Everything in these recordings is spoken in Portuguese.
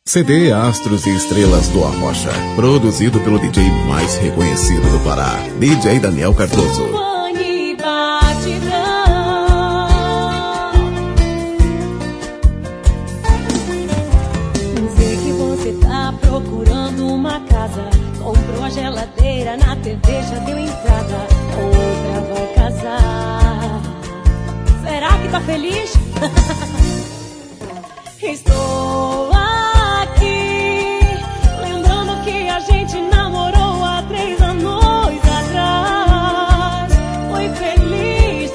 CD Astros e Estrelas do Arrocha, produzido pelo DJ mais reconhecido do Pará, DJ Daniel Cardoso. Sei que você tá procurando uma casa, comprou a geladeira, na TV já deu entrada, outra vai casar. Será que tá feliz? Estou aqui, lembrando que a gente namorou há 3 anos atrás. Foi feliz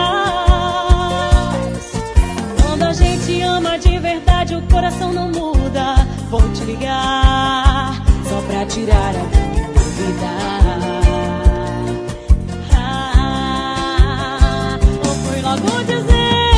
demais. Quando a gente ama de verdade, o coração não muda. Vou te ligar só pra tirar a dúvida. Ou foi logo dizer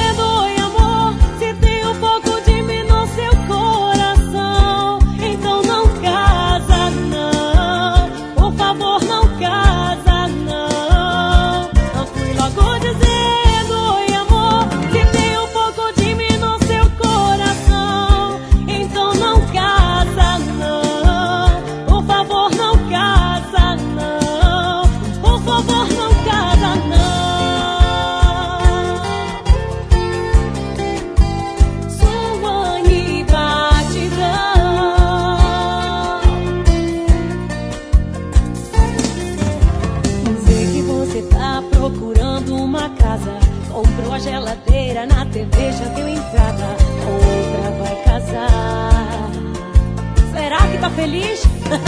geladeira, na TV já deu entrada, outra vai casar. Será que tá feliz?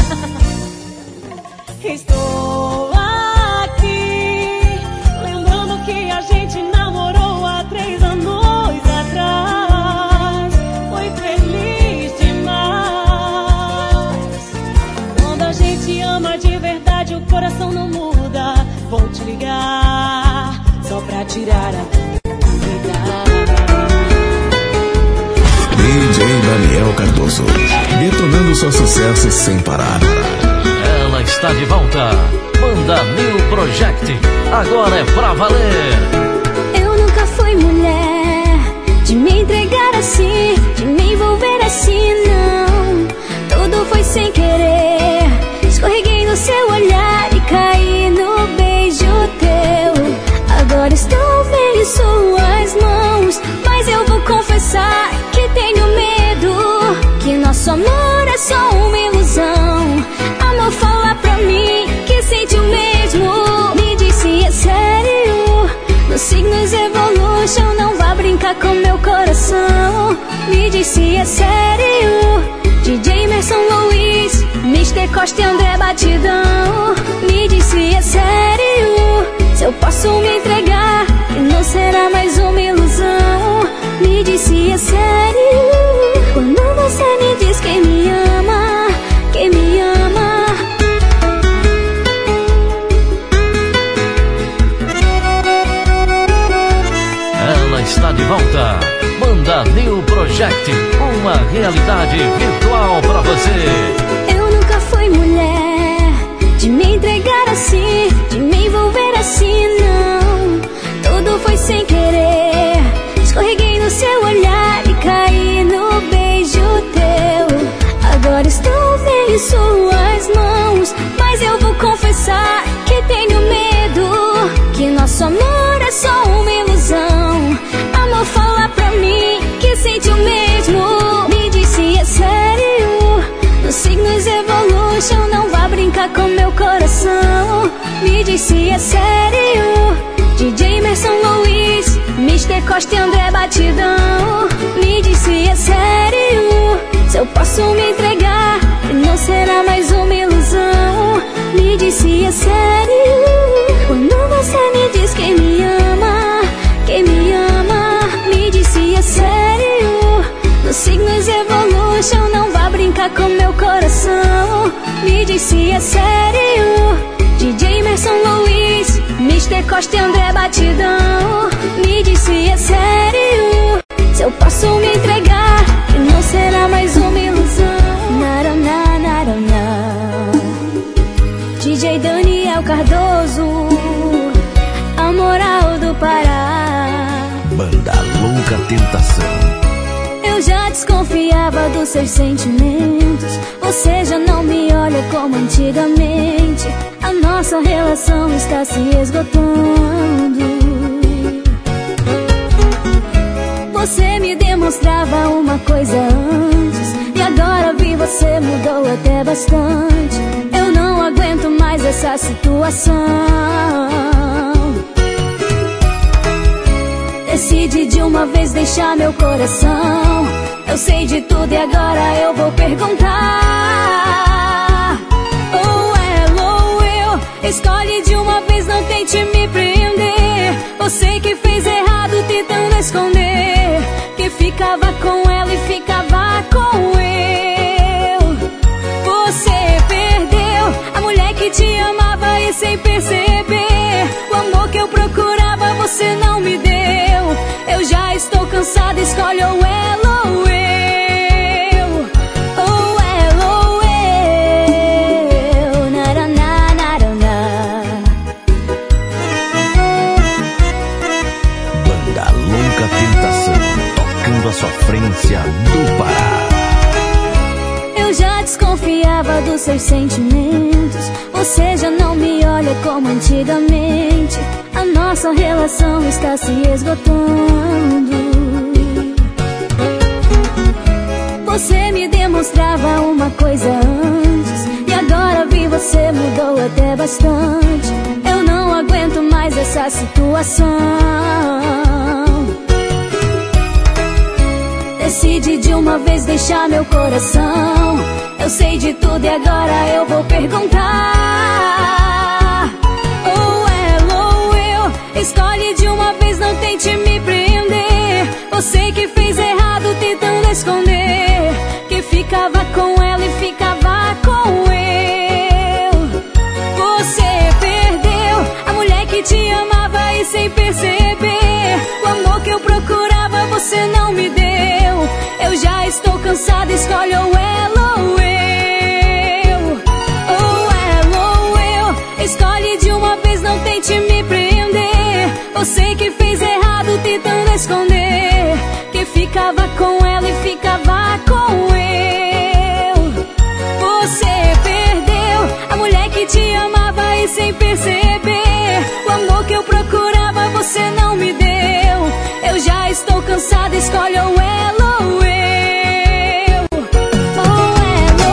Estou aqui, lembrando que a gente namorou há 3 anos atrás. Foi feliz demais. Quando a gente ama de verdade, o coração não muda. Vou te ligar só pra tirar a DJ Daniel Cardoso, detonando só sucesso sem parar. Ela está de volta. Banda New Project, agora é pra valer. Eu nunca fui mulher de me entregar assim, de me envolver assim, não. Tudo foi sem querer. Escorreguei no seu olhar e caí no beijo teu. Agora estou vendo em suas mãos, mas eu vou confessar que tenho medo, que nosso amor é só uma ilusão. Amor, fala pra mim que sente o mesmo. Me diz se é sério. No Signos Evolution não vá brincar com meu coração. Me diz se é sério. DJ Emerson Luiz, Mr. Costa e André Batidão. Me diz se é sério, se eu posso me entregar e não será mais uma ilusão. Me diz se é sério, quando você me diz que me ama, que me ama. Ela está de volta. Banda New Project, uma realidade virtual pra você. Eu nunca fui mulher de me entregar assim, de me envolver assim, não. Tudo foi sem querer. Escorreguei no seu olhar e caí no beijo teu. Agora estou vendo em suas mãos, mas eu vou confessar que tenho medo, que nosso amor é só uma ilusão. Amor, fala pra mim que sente o mesmo. Me diz se é sério. No Signos Evolution não vá brincar com meu coração. Me diz se é sério. DJ Emerson Luiz, Mr. Costa e André Batidão. Me diz se é sério, se eu posso me entregar e não será mais uma ilusão. Me diz se é sério, quando você me diz que me ama, que me ama. Me diz se é sério. No Signos Evolution não vá brincar com meu coração. Me diz se é sério. DJ Emerson Luiz, Mr. Costa e André Batidão. Me diz se é sério, se eu posso me entregar e não será mais uma ilusão. Naraná, naraná. DJ Daniel Cardoso, a moral do Pará. Banda Louca Tentação. Eu já desconfiava dos seus sentimentos. Você já não me olha como antigamente. A nossa relação está se esgotando. Você me demonstrava uma coisa antes, e agora vi você mudou até bastante. Eu não aguento mais essa situação. Decide de uma vez deixar meu coração. Eu sei de tudo e agora eu vou perguntar. Ou ela ou eu, escolhe de uma vez, não tente me prender. Você que fez errado tentando esconder, que ficava com ela e ficava com eu. Você perdeu a mulher que te amava e sem perceber, o amor que eu procurava você não me deu. Eu já estou cansada, escolhe ou ela ou eu. Ou ela ou eu. Naraná, naraná. Banda Louca Tentação, tocando a sofrência do Pará. Eu já desconfiava dos seus sentimentos. Você já não me olha como antigamente. A nossa relação está se esgotando. Você me demonstrava uma coisa antes, e agora vi você mudou até bastante. Eu não aguento mais essa situação. Decide de uma vez deixar meu coração. Eu sei de tudo e agora eu vou perguntar. Ou ela ou eu, escolhe de uma vez, não tente me prender. Você que fez errado tentando esconder, que ficava com ela e ficava com eu. Você perdeu a mulher que te amava e sem perceber, o amor que eu procurava você não me deu. Eu já estou cansada, escolhe ou ela ou eu. Ou ela ou eu, escolhe de uma vez, não tente me prender. Você que fez errado tentando esconder, que ficava com ela e ficava com eu. Você perdeu a mulher que te amava e sem perceber, o amor que eu procurava você não me deu. Eu já estou cansada, escolhe ou ela ou eu. Ou ela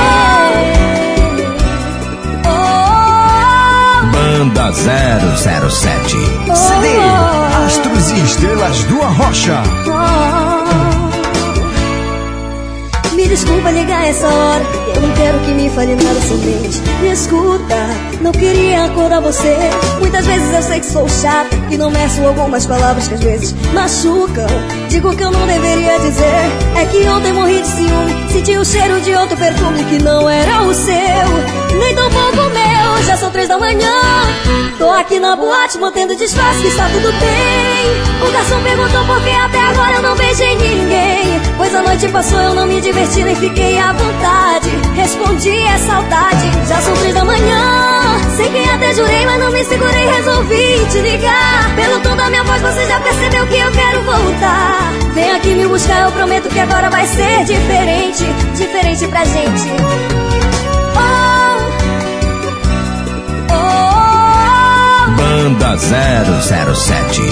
ou eu. Banda 007 CD Astros e Estrelas do Arrocha. Me desculpa ligar essa hora, eu não quero que me fale nada somente. Me escuta, não queria acordar você. Muitas vezes eu sei que sou chata e não meço algumas palavras que às vezes machucam. Digo que eu não deveria dizer, é que ontem morri de ciúme. Senti o cheiro de outro perfume que não era o seu, nem tão pouco o meu. Já são 3 da manhã, tô aqui na boate mantendo disfarce que está tudo bem. O garçom perguntou por que até agora eu não beijei ninguém, pois a noite passou, eu não me diverti nem fiquei à vontade. Respondi, é saudade. Já são 3 da manhã, sei que até jurei, mas não me segurei, resolvi te ligar. Pelo tom da minha voz você já percebeu que eu quero voltar. Vem aqui me buscar, eu prometo que agora vai ser diferente. Diferente pra gente. Banda 007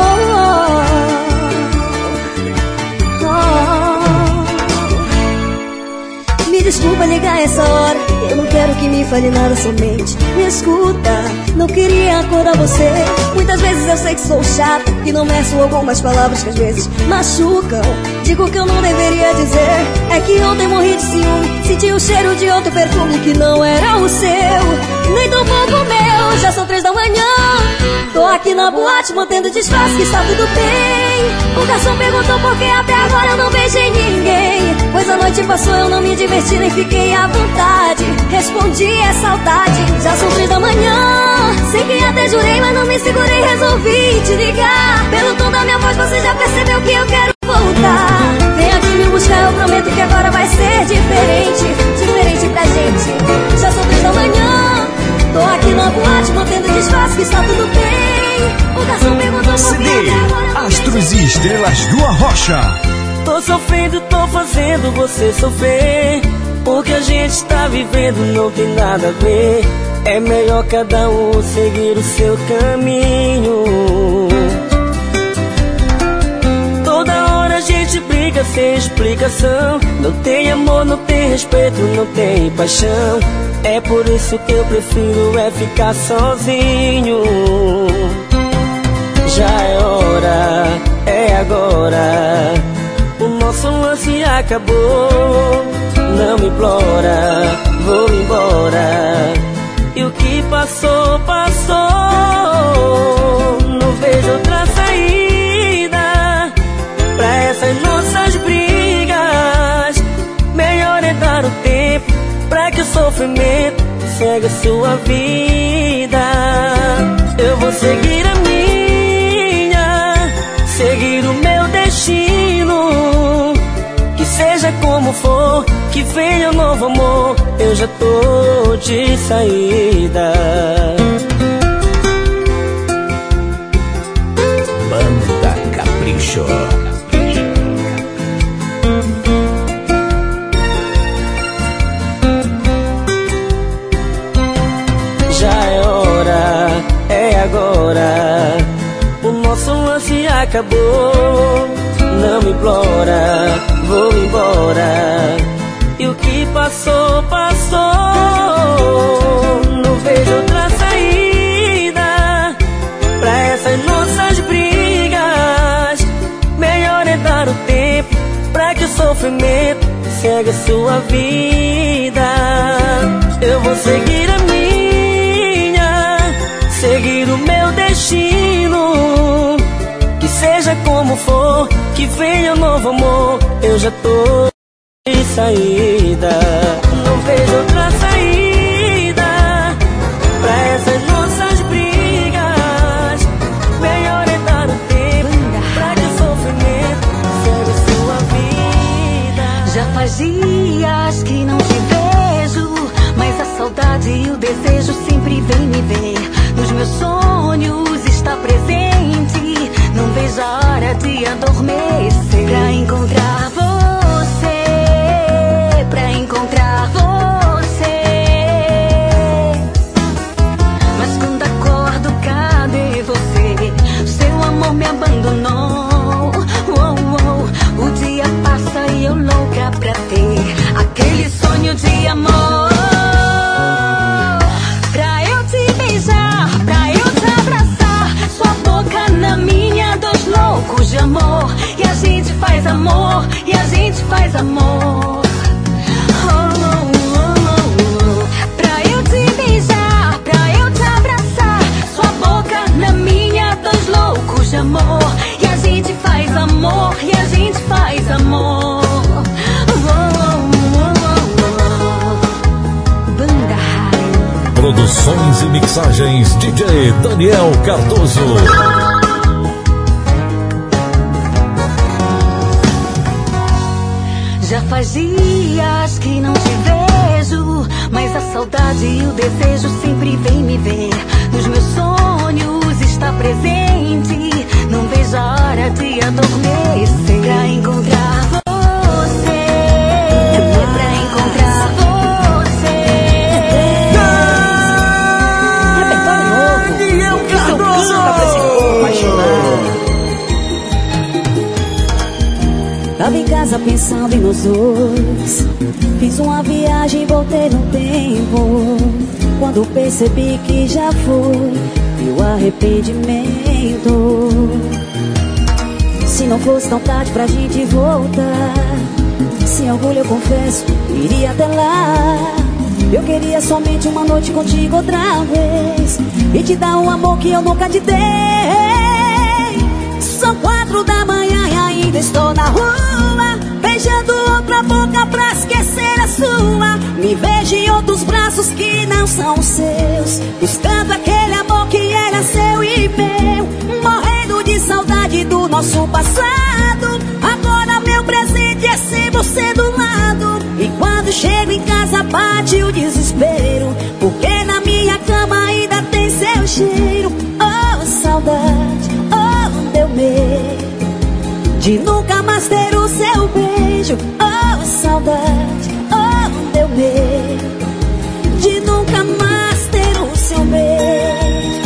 Me desculpa ligar essa hora, eu não quero que me fale nada somente. Me escuta, não queria acordar você. Muitas vezes eu sei que sou chata e não meço algumas palavras que às vezes machucam. Digo que eu não deveria dizer, é que ontem morri de ciúme. Senti o cheiro de outro perfume que não era o seu, nem tão pouco o meu. Já são 3 da manhã, tô aqui na boate mantendo disfarce que está tudo bem. O garçom perguntou por que até agora eu não beijei ninguém, pois a noite passou, eu não me diverti nem fiquei à vontade. Respondi, é saudade. Já são 3 da manhã, sei que até jurei, mas não me segurei, resolvi te ligar. Pelo tom da minha voz você já percebeu que eu quero voltar. Vem aqui me buscar, eu prometo que agora vai ser diferente. Diferente pra gente. Já são 3 da manhã, tô aqui na boate mantendo disfarce que está tudo bem. O garçom perguntou por que CD até agora eu não Astros e Estrelas do Arrocha. Tô sofrendo, tô fazendo você sofrer. O que a gente tá vivendo não tem nada a ver. É melhor cada um seguir o seu caminho. Toda hora a gente briga sem explicação. Não tem amor, não tem respeito, não tem paixão. É por isso que eu prefiro ficar sozinho. Já é hora, é agora. O nosso lance acabou. Não me implora, vou embora. E o que passou, passou. Não vejo outra saída pra essas nossas brigas. Melhor é dar o tempo pra que o sofrimento segue a sua vida. Eu vou seguir a minha, seguir o meu destino. Que seja como for, que venha um novo amor, eu já tô de saída. Banda Capricho. Já é hora, é agora. O nosso lance acabou. Não me implora, vou embora. E o que passou, passou. Não vejo outra saída pra essas nossas brigas. Melhor é dar o tempo pra que o sofrimento segue a sua vida. Eu vou seguir a minha, seguir o meu destino. Que seja como for, que venha um novo amor, eu já tô de saída. Não vejo outra saída pra essas nossas brigas. Melhor é dar o tempo pra que o sofrimento segue a sua vida. Já faz dias que não te vejo, mas a saudade e o desejo sempre vem me ver. Nos meus sonhos está presente, não vejo a hora de adormecer pra encontrar você, pra encontrar você. Mas quando acordo, cadê você? Seu amor me abandonou. O dia passa e eu louca pra ter aquele sonho de amor. Pra eu te beijar, pra eu te abraçar, sua boca na minha, dois loucos de amor. E a gente faz amor, e a gente faz amor. Pra eu te beijar, pra eu te abraçar, sua boca na minha, dois loucos de amor. E a gente faz amor, e a gente faz amor. Banda Raio. Produções e mixagens DJ Daniel Cardoso. Já faz dias que não te vejo, mas a saudade e o desejo sempre vem me ver. Nos meus sonhos está presente, não vejo a hora de adormecer pra encontrar você, pra encontrar você. Repertório novo, que seu canta pra esse corpo apaixonado. Tava em casa pensando em nós dois. Fiz uma viagem e voltei no tempo. Quando percebi que já foi, meu arrependimento. Se não fosse tão tarde pra gente voltar, sem orgulho eu confesso, iria até lá. Eu queria somente uma noite contigo outra vez e te dar um amor que eu nunca te dei. São 4 da manhã e ainda estou na rua, beijando outra boca pra esquecer a sua. Me vejo em outros braços que não são os seus, buscando aquele amor que era seu e meu, morrendo de saudade do nosso passado. Agora meu presente é sem você do lado, e quando chego em casa bate o desespero, porque na minha cama ainda tem seu cheiro. Oh, saudade, oh, deu medo de nunca mais mais ter o seu beijo. Oh, saudade, oh, meu medo de nunca mais ter o seu beijo.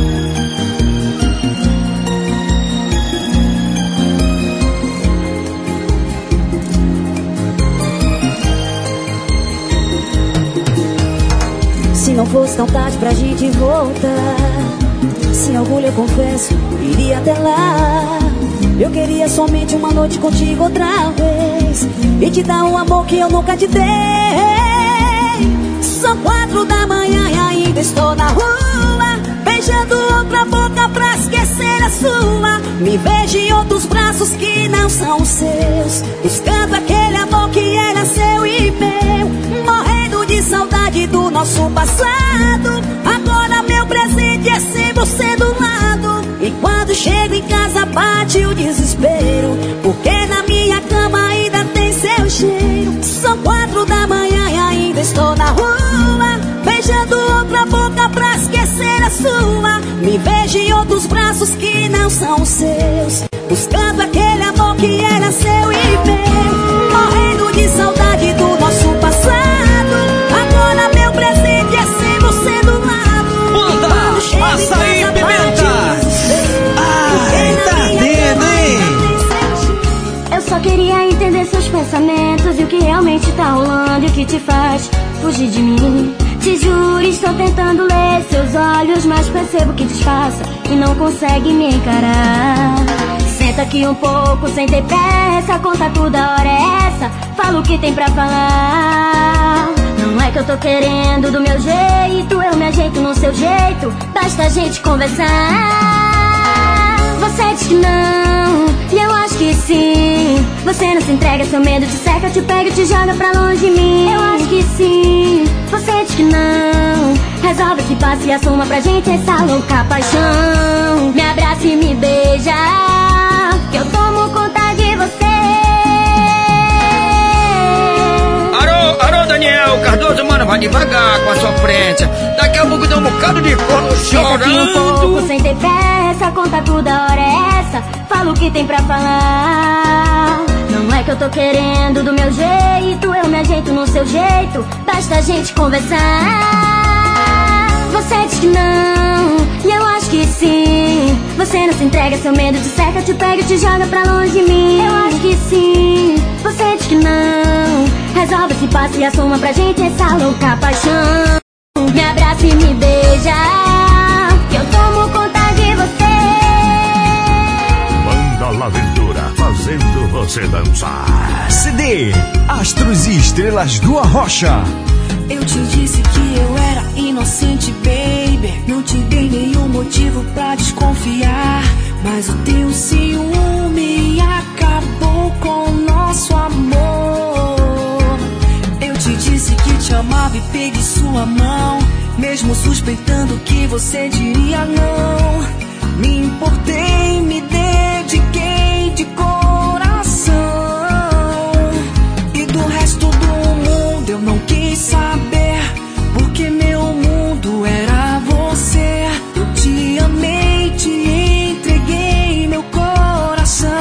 Se não fosse tão tarde pra gente voltar, sem orgulho eu confesso, iria até lá. Eu queria somente uma noite contigo outra vez e te dar um amor que eu nunca te dei. São 4 da manhã e ainda estou na rua, beijando outra boca pra esquecer a sua. Me vejo em outros braços que não são os seus, buscando aquele amor que era seu e meu, morrendo de saudade do nosso passado. Agora meu presente é sem você do lado, e quando chego em casa bate o desespero, porque na minha cama ainda tem seu cheiro. São 4 da manhã e ainda estou na rua, beijando outra boca pra esquecer a sua. Me vejo em outros braços que não são os seus, buscando aquele amor que era seu e meu, morrendo de saudade do nosso passado. Agora meu presente é sem você do lado. Manda açaí e pimenta. Ai, tá ardendo, hein? Eu só queria entender seus pensamentos e o que realmente tá rolando e o que te faz fugir de mim. Te juro, estou tentando ler seus olhos, mas percebo que disfarça e não consegue me encarar. Senta aqui um pouco sem ter pressa, conta tudo, a hora é essa, fala o que tem pra falar. Não é que eu tô querendo do meu jeito, eu me ajeito no seu jeito, basta a gente conversar. Você diz que não, e eu acho que sim. Você não se entrega, seu medo te cerca, eu te pega e te joga pra longe de mim. Eu acho que sim. Você diz que não, resolve esse passo e assuma pra gente essa louca paixão. Me abraça e me beija, que eu tomo conta de você. Alô, Daniel Cardoso, mano, vai devagar com a sua frente. Daqui a pouco dá um bocado de corno chorando. Aqui um pouco sem ter pressa, conta tudo, a hora é essa, fala o que tem pra falar. Não é que eu tô querendo do meu jeito, eu me ajeito no seu jeito, basta a gente conversar. Você diz que não, e eu acho que sim. Você não se entrega, seu medo te cerca, eu te pega e te joga pra longe de mim. Eu acho que sim. Você diz que não, resolve esse passo e assuma pra gente essa louca paixão. Me abraça e me beija, que eu tomo conta de você. Banda La Aventura, fazendo você dançar. CD Astros e Estrelas do Arrocha. Eu te disse que eu era inocente, baby. Não te dei nenhum motivo pra desconfiar, mas o teu ciúme acabou com o nosso amor. Eu te disse que te amava e peguei sua mão, mesmo suspeitando que você diria não. Me importei, me dediquei de coração, e do resto do mundo eu não quis saber, porque meu mundo era você. Eu te amei, te entreguei meu coração.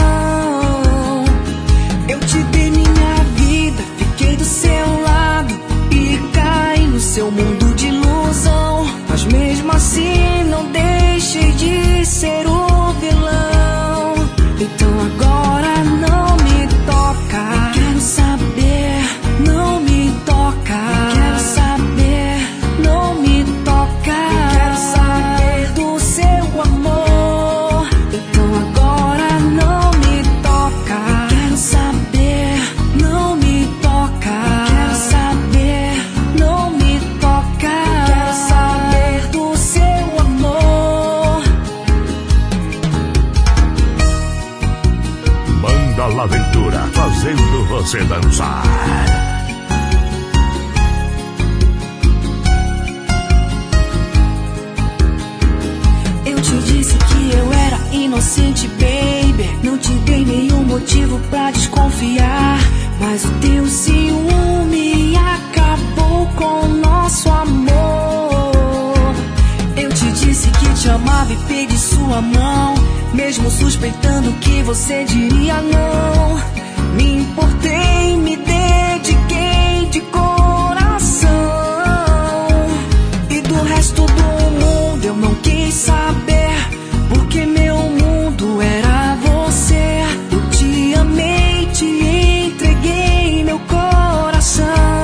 Eu te dei minha vida, fiquei do seu lado e caí no seu mundo de ilusão. Mas mesmo assim não deixei de ser o vilão. Então agora não me toca, quero saber, não me toca. Quero saber, não me toca. Quero saber do seu amor. Então agora não me toca. Quero saber, não me toca. Quero saber, não me toca. Quero saber do seu amor. Banda La Aventura, fazendo você dançar. Eu te disse que eu era inocente, baby. Não te dei nenhum motivo pra desconfiar, mas o teu ciúme acabou com o nosso amor. Eu te disse que te amava e peguei sua mão, mesmo mesmo suspeitando que você diria não. Me importei, me dediquei de coração. E do resto do mundo eu não quis saber, porque meu mundo era você. Eu te amei, te entreguei meu coração.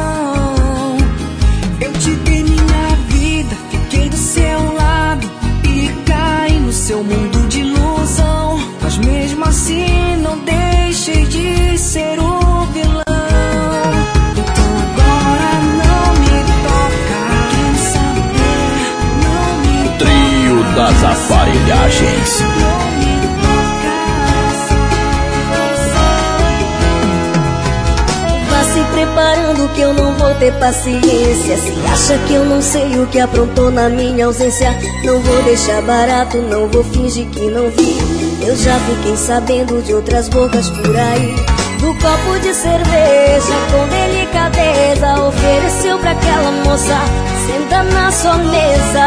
Eu te dei minha vida, fiquei do seu lado e caí no seu mundo de ilusão. Mas mesmo assim não deixei de ser o vilão. Então agora não me toca, quem saber não me toca. Trio das Aparelhagens. Se preparando que eu não vou ter paciência. Se acha que eu não sei o que aprontou na minha ausência, não vou deixar barato, não vou fingir que não vi. Eu já fiquei sabendo de outras bocas por aí. Do copo de cerveja com delicadeza ofereceu pra aquela moça, senta na sua mesa.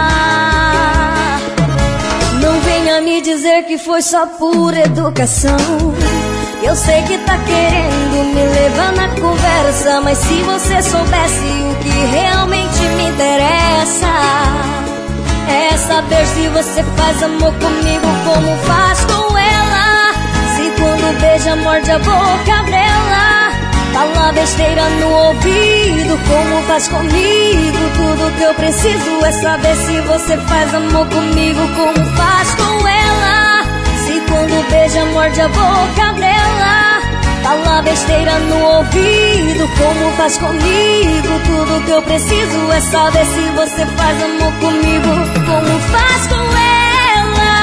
Não venha me dizer que foi só por educação. Eu sei que tá querendo me levar na conversa, mas se você soubesse o que realmente me interessa, é saber se você faz amor comigo como faz com ela. Se quando beija morde a boca dela, fala besteira no ouvido como faz comigo. Tudo que eu preciso é saber se você faz amor comigo como faz com ela. Quando beija, morde a boca dela, fala besteira no ouvido como faz comigo. Tudo que eu preciso é saber se você faz amor comigo como faz com ela.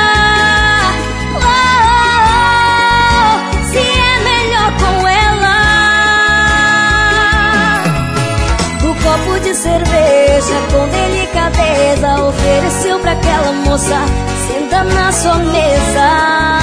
Se é melhor com ela. Do copo de cerveja com delicadeza ofereceu pra aquela moça, senta na sua mesa.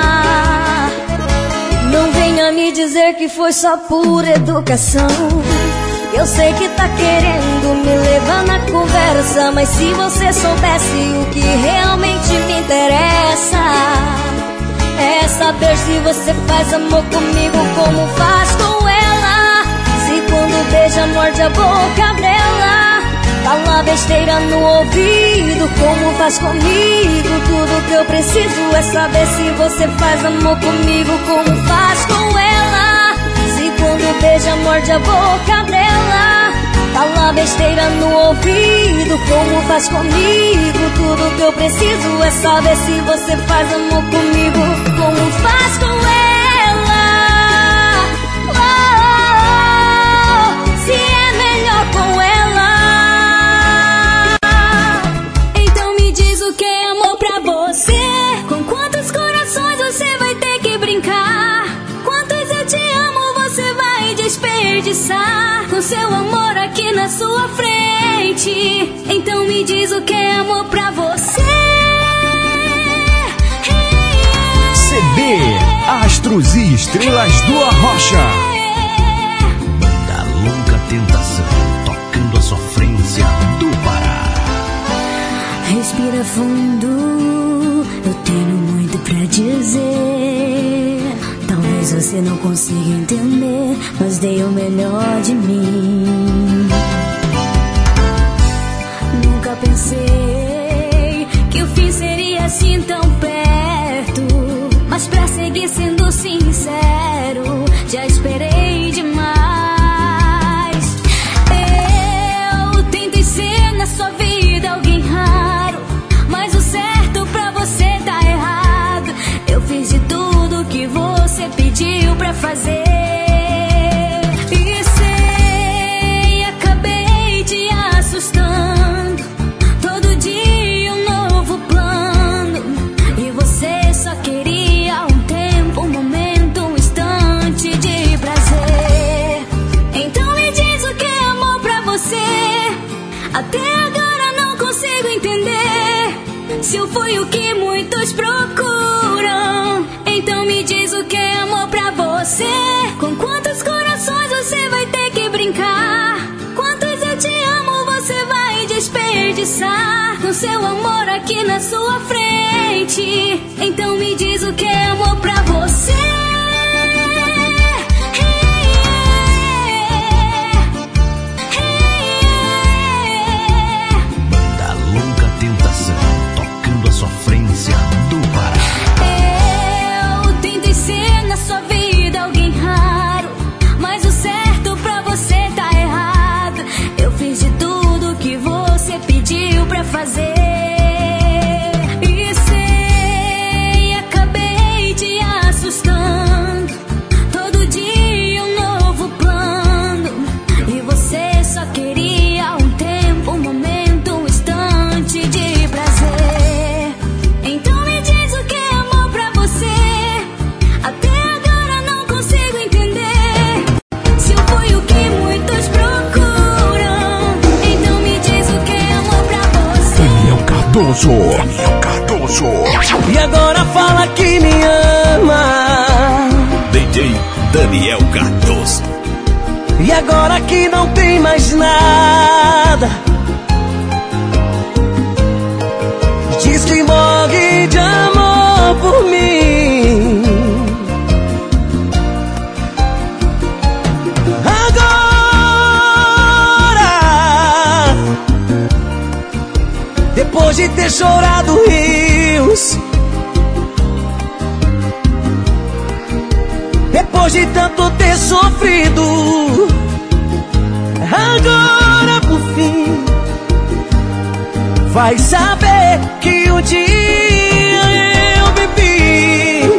Não venha me dizer que foi só por educação. Eu sei que tá querendo me levar na conversa, mas se você soubesse o que realmente me interessa, é saber se você faz amor comigo como faz com ela. Se quando beija morde a boca dela, fala besteira no ouvido como faz comigo. Tudo que eu preciso é saber se você faz amor comigo como faz com ela. Se quando beija morde a boca dela, fala besteira no ouvido como faz comigo. Tudo que eu preciso é saber se você faz amor comigo como faz com ela. Se é melhor com ela. Com quantos corações você vai ter que brincar? Quantos eu te amo você vai desperdiçar? Com seu amor aqui na sua frente. Então me diz o que é amor pra você. CD Astros e Estrelas do Arrocha. Banda Longa Tentação, tocando a sofrência do Pará. Respira fundo, eu tenho muito pra dizer. Talvez você não consiga entender, mas dei o melhor de mim. Nunca pensei que o fim seria assim tão perto, mas pra seguir sendo sincero, já esperei demais. Eu tentei ser na sua vida alguém raro, mas o certo pra você tá errado. Eu fiz de tudo que você pediu pra fazer. E sei, acabei te assustando. Todo dia um novo plano. E você só queria um tempo, um momento, um instante de prazer. Então me diz o que é amor pra você. Até agora não consigo entender se eu fui o que muitos procuram. Então me diz o que é amor pra você. Com quantos corações você vai ter que brincar? Quantos eu te amo você vai desperdiçar? Com seu amor aqui na sua frente. Então me diz o que é amor pra você. Banda Louca Tentação, tocando a sofrência do Pará. Eu tentei ser na sua vida alguém raro, mas o certo pra você tá errado. Eu fiz de tudo que você pediu pra fazer. E sei, acabei te assustando. Todo dia um novo plano. E você só queria um tempo, um momento, um instante de prazer. Então me diz o que é amor pra você. Até agora não consigo entender se eu fui o que muitos procuram. Então me diz o que é amor pra você. Daniel Cardoso. E agora fala que me ama. DJ Daniel Cardoso. E agora que não tem mais nada, diz que morre de amor por mim. Agora, depois de ter chorado rios, depois de tanto ter sofrido, agora por fim vai saber que um dia eu vivi.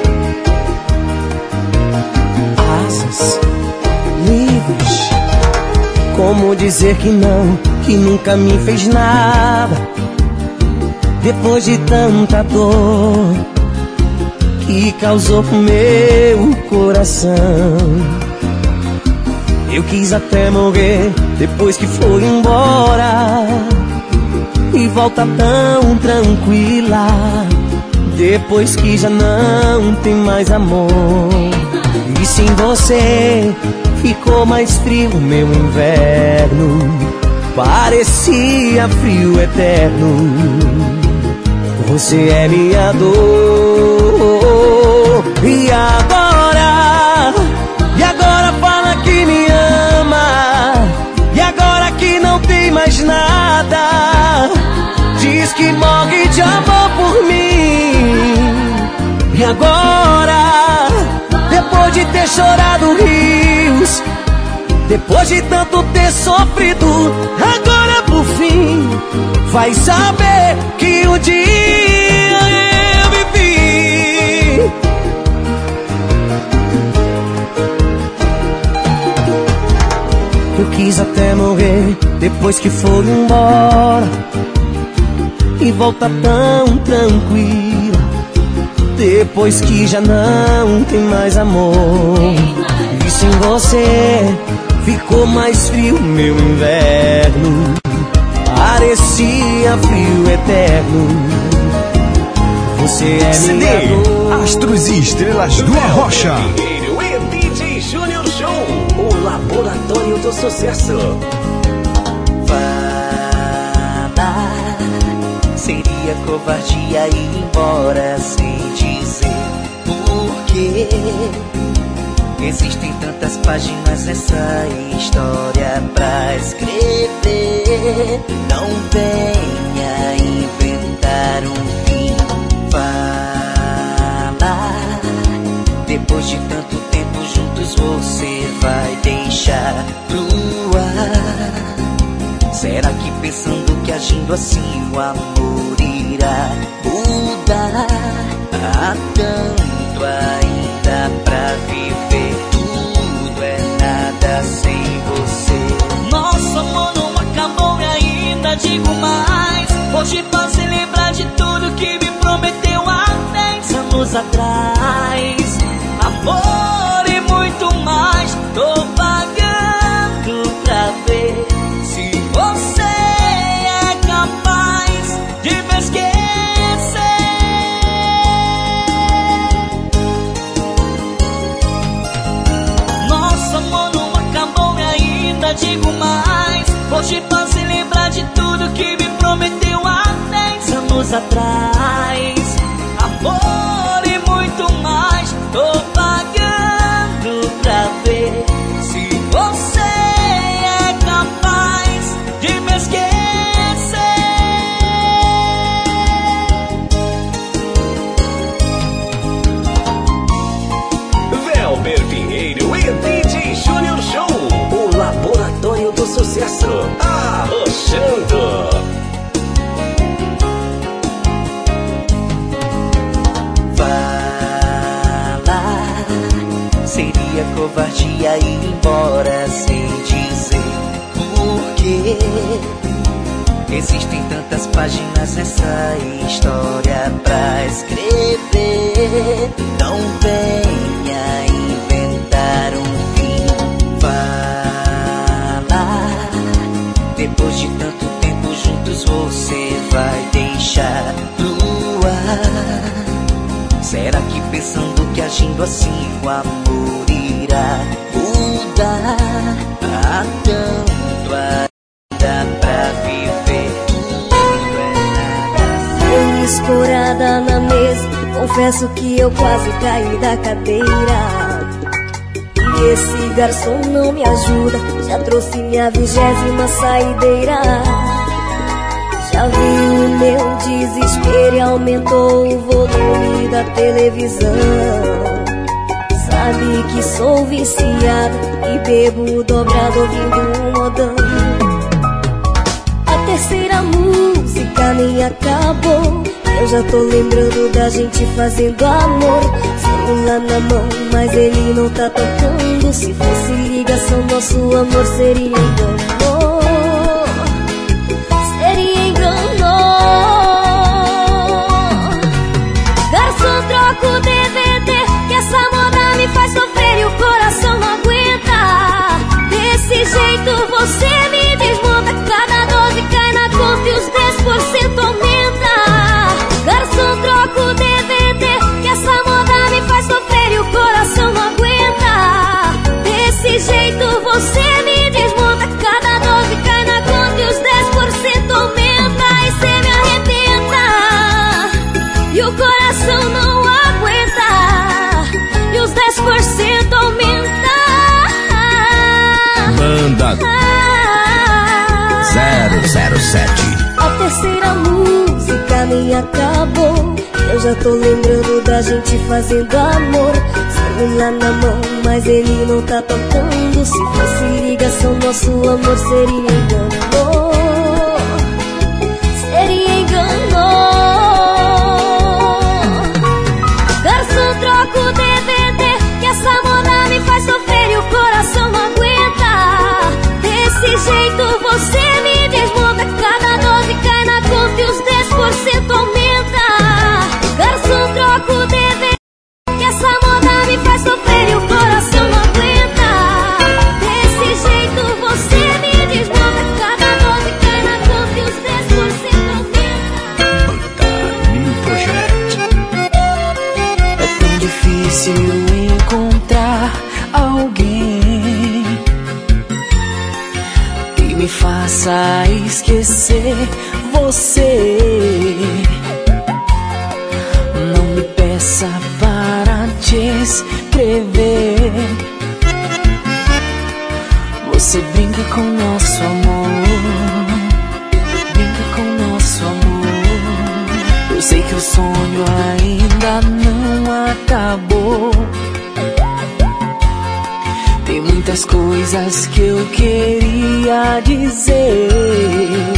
Asas livres, como dizer que não, que nunca me fez nada. Depois de tanta dor que causou pro meu coração, eu quis até morrer depois que foi embora. E volta tão tranquila depois que já não tem mais amor. E sem você ficou mais frio meu inverno, parecia frio eterno. Você é minha dor. E agora fala que me ama. E agora que não tem mais nada, diz que morre de amor por mim. E agora, depois de ter chorado rios, depois de tanto ter sofrido, agora por fim vai saber que um dia eu vivi. Eu quis até morrer depois que foi embora. E volta tão tranquila depois que já não tem mais amor. E sem você ficou mais frio meu inverno, parecia frio eterno. Você é CD, minha dor. Astros e Estrelas do Arrocha. E DJ Júnior Show, o laboratório do sucesso. Falar seria covardia ir embora sem dizer porquê. Existem tantas páginas nessa história pra escrever. Não venha inventar um fim. Falar, depois de tanto tempo juntos você vai deixar pro ar. Será que pensando que agindo assim o amor irá mudar? Há tanto ainda pra viver, tudo é nada sem você. Nosso amor não acabou e ainda digo mais. Hoje faz lembrar de tudo que me prometeu há 10 anos atrás. Amor e muito mais, tô pagando pra ver se você é capaz de me esquecer. Nosso amor não acabou e ainda digo mais. Hoje faz lembrar de tudo que me prometeu há 10 anos atrás. Amor e sucesso, Arrochando. Seria covardia ir embora sem dizer porquê. Existem tantas páginas nessa história pra escrever. Não venha inventar um fim. Fala, depois de tanto tempo juntos você vai deixar no ar. Será que pensando que agindo assim o amor irá mudar? Há tanto ainda pra viver, tudo é nada. Eu escorada na mesa, confesso que eu quase caí da cadeira. E esse garçom não me ajuda, já trouxe minha 20ª saideira. Já viu o meu desespero e aumentou o volume da televisão. Sabe que sou viciada e bebo dobrado ouvindo um modão. A terceira música nem acabou, eu já tô lembrando da gente fazendo amor. Celular na mão, mas ele não tá tocando. Se fosse ligação, nosso amor seria engano. Garçom, troca o DVD, que essa moda me faz sofrer e o coração não aguenta. Desse jeito você me desmonta, cada 12 cai na conta e os 10% aumenta. Garçom, troca o DVD, que essa moda me faz sofrer e o coração não aguenta. Desse jeito você me desmonta, cada 12 cai na conta e os 10% aumenta. E cê me arrebenta e o coração não aguenta, e os 10% aumenta. Banda 007. A terceira música nem acabou, eu já tô lembrando da gente fazendo amor. Celular na mão, mas ele não tá tocando. Se fosse ligação, nosso amor seria engano. Seria engano. Garçom, troca o DVD, que essa moda me faz sofrer e o coração não aguenta. Desse jeito você me desmonta, cada 12 cai na conta e os 10% aumenta. Garçom, troca o DVD, que essa moda me faz sofrer e o coração não aguenta. Desse jeito você me desmonta, cada 12 cai na conta e os 10% aumenta. New Project. É tão difícil encontrar alguém que me faça esquecer você. Não me peça para te escrever. Você brinca com nosso amor, brinca com nosso amor. Eu sei que o sonho ainda não acabou. Tem muitas coisas que eu queria dizer.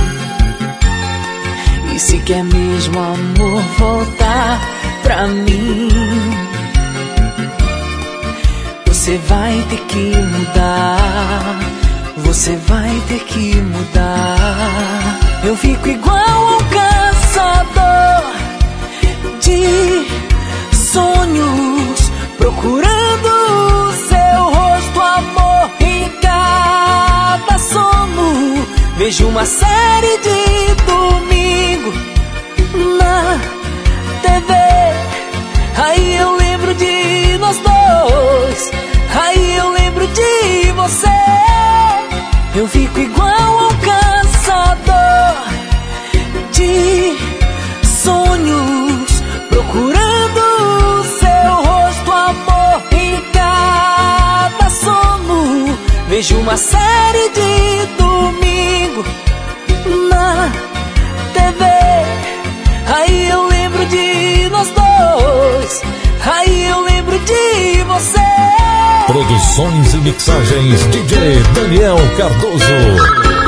E se quer mesmo amor voltar pra mim, você vai ter que mudar. Você vai ter que mudar. Eu fico igual um caçador de sonhos, procurando o seu rosto, amor. Em cada sono vejo uma série de domingo na TV. Aí eu lembro de nós dois, aí eu lembro de você. Eu fico igual um caçador de sonhos, procurando o seu rosto, amor. Em cada sono vejo uma série de domingo na TV. Aí eu lembro de nós dois, aí eu lembro de você. Produções e mixagens DJ Daniel Cardoso.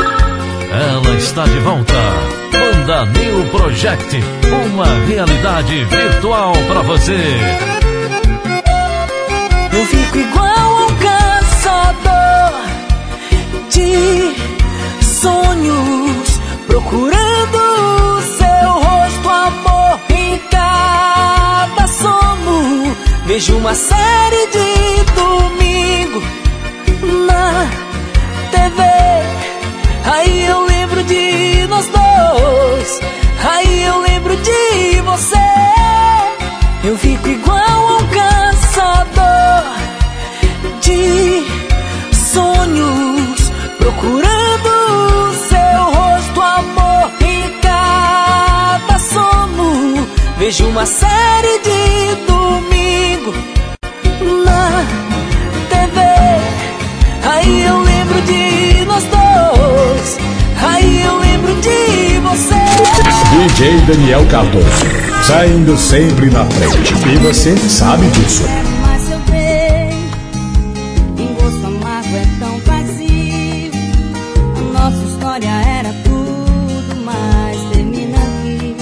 está de volta. Banda New Project, uma realidade virtual pra você. Eu fico igual um caçador de sonhos, procurando o seu rosto, amor, em cada sono. Vejo uma série de domingo na TV, aí eu lembro de nós dois, aí eu lembro de você. Eu fico igual um caçador de sonhos, procurando o seu rosto, amor, em cada sono. Vejo uma série de domingo na TV, aí eu lembro de nós dois, aí eu lembro de você. DJ Daniel Cardoso, saindo sempre na frente, e você sabe disso. Mas eu tenho, em gosto amargo é tão vazio. A nossa história era tudo, mas termina aqui.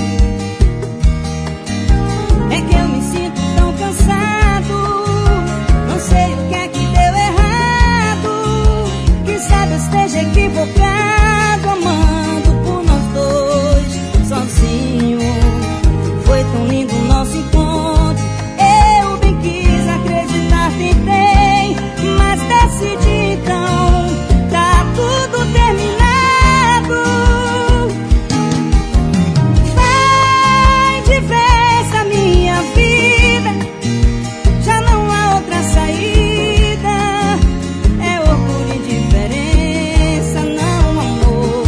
É que eu me sinto tão cansado, não sei o que é que deu errado. Quem sabe eu esteja equivocado, amando por nós dois, sozinho. Foi tão lindo o nosso encontro, eu bem quis acreditar, tentei, mas decidi então, tá tudo terminado. Vai de vez da minha vida, já não há outra saída. É orgulho e indiferença, não amor.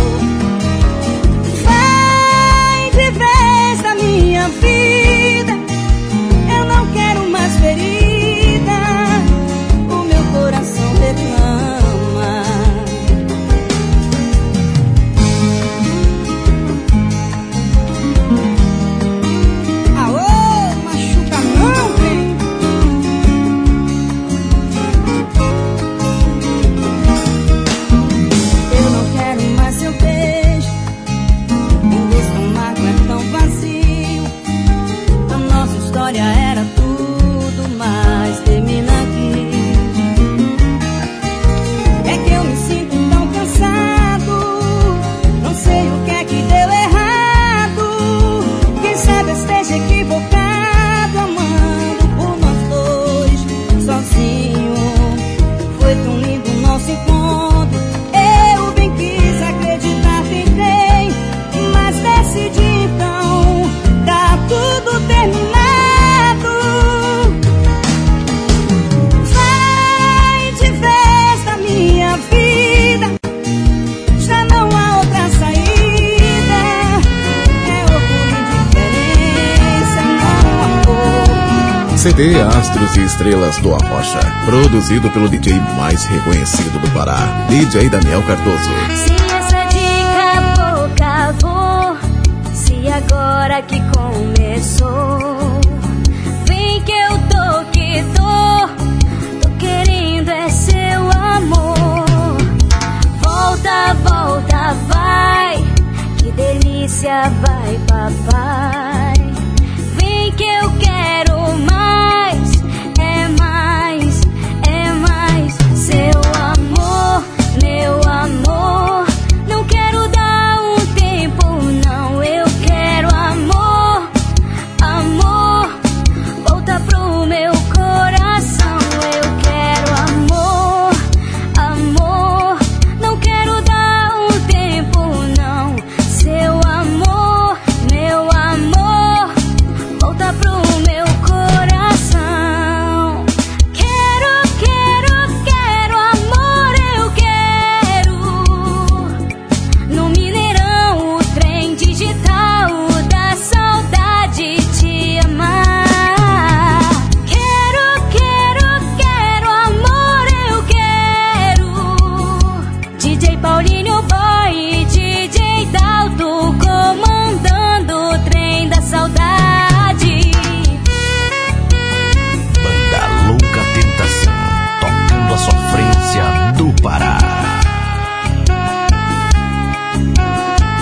Vai de vez da minha vida, eu não quero mais ferida, o meu coração reclama. Aô, machuca não, vem. Eu não quero mais seu beijo, o gosto amargo é tão vazio. A nossa história era tudo, mas termina aqui. É que eu me sinto tão cansado, não sei o que é que deu errado. Quem sabe eu esteja equivocado, amando por nós dois, sozinho. Foi tão lindo o nosso encontro, eu bem quis acreditar, tentei, mas decidi então, tá tudo terminado. Vai de vez da minha vida, já não há outra saída. É orgulho e indiferença, não amor. CD Astros e Estrelas do Arrocha, produzido pelo DJ mais reconhecido do Pará, DJ Daniel Cardoso. Se essa dica pouca vou, se agora que começou, vem que eu tô que tô querendo é seu amor. Volta, volta, vai, que delícia, vai papai. Vem que eu quero mais, é mais, é mais. Seu amor, meu amor, não quero dar um tempo, não. Eu quero amor, amor, volta pro meu coração. Eu quero amor, amor, não quero dar um tempo, não. Seu amor, meu amor, volta pro meu coração. Quero, quero, quero amor, eu quero. No Mineirão, o trem digital da saudade te amar. Quero, quero, quero amor, eu quero. DJ Paulinho Boy e DJ Dalto comandando o trem da saudade. Banda Louca Tentação, tocando a sofrência do Pará.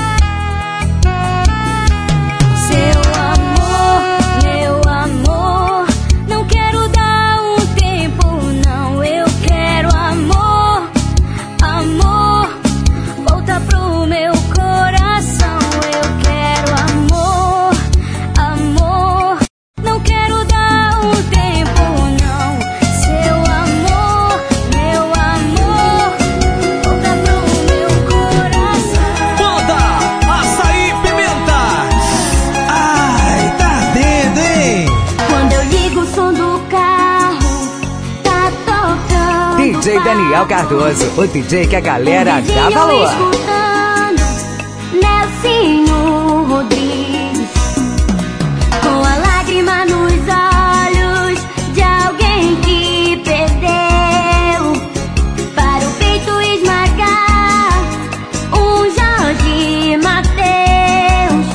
Daniel Cardoso, o DJ que a galera dá valor. Nelsinho Rodrigues, com a lágrima nos olhos de alguém que perdeu, para o peito esmagar um Jorge Mateus.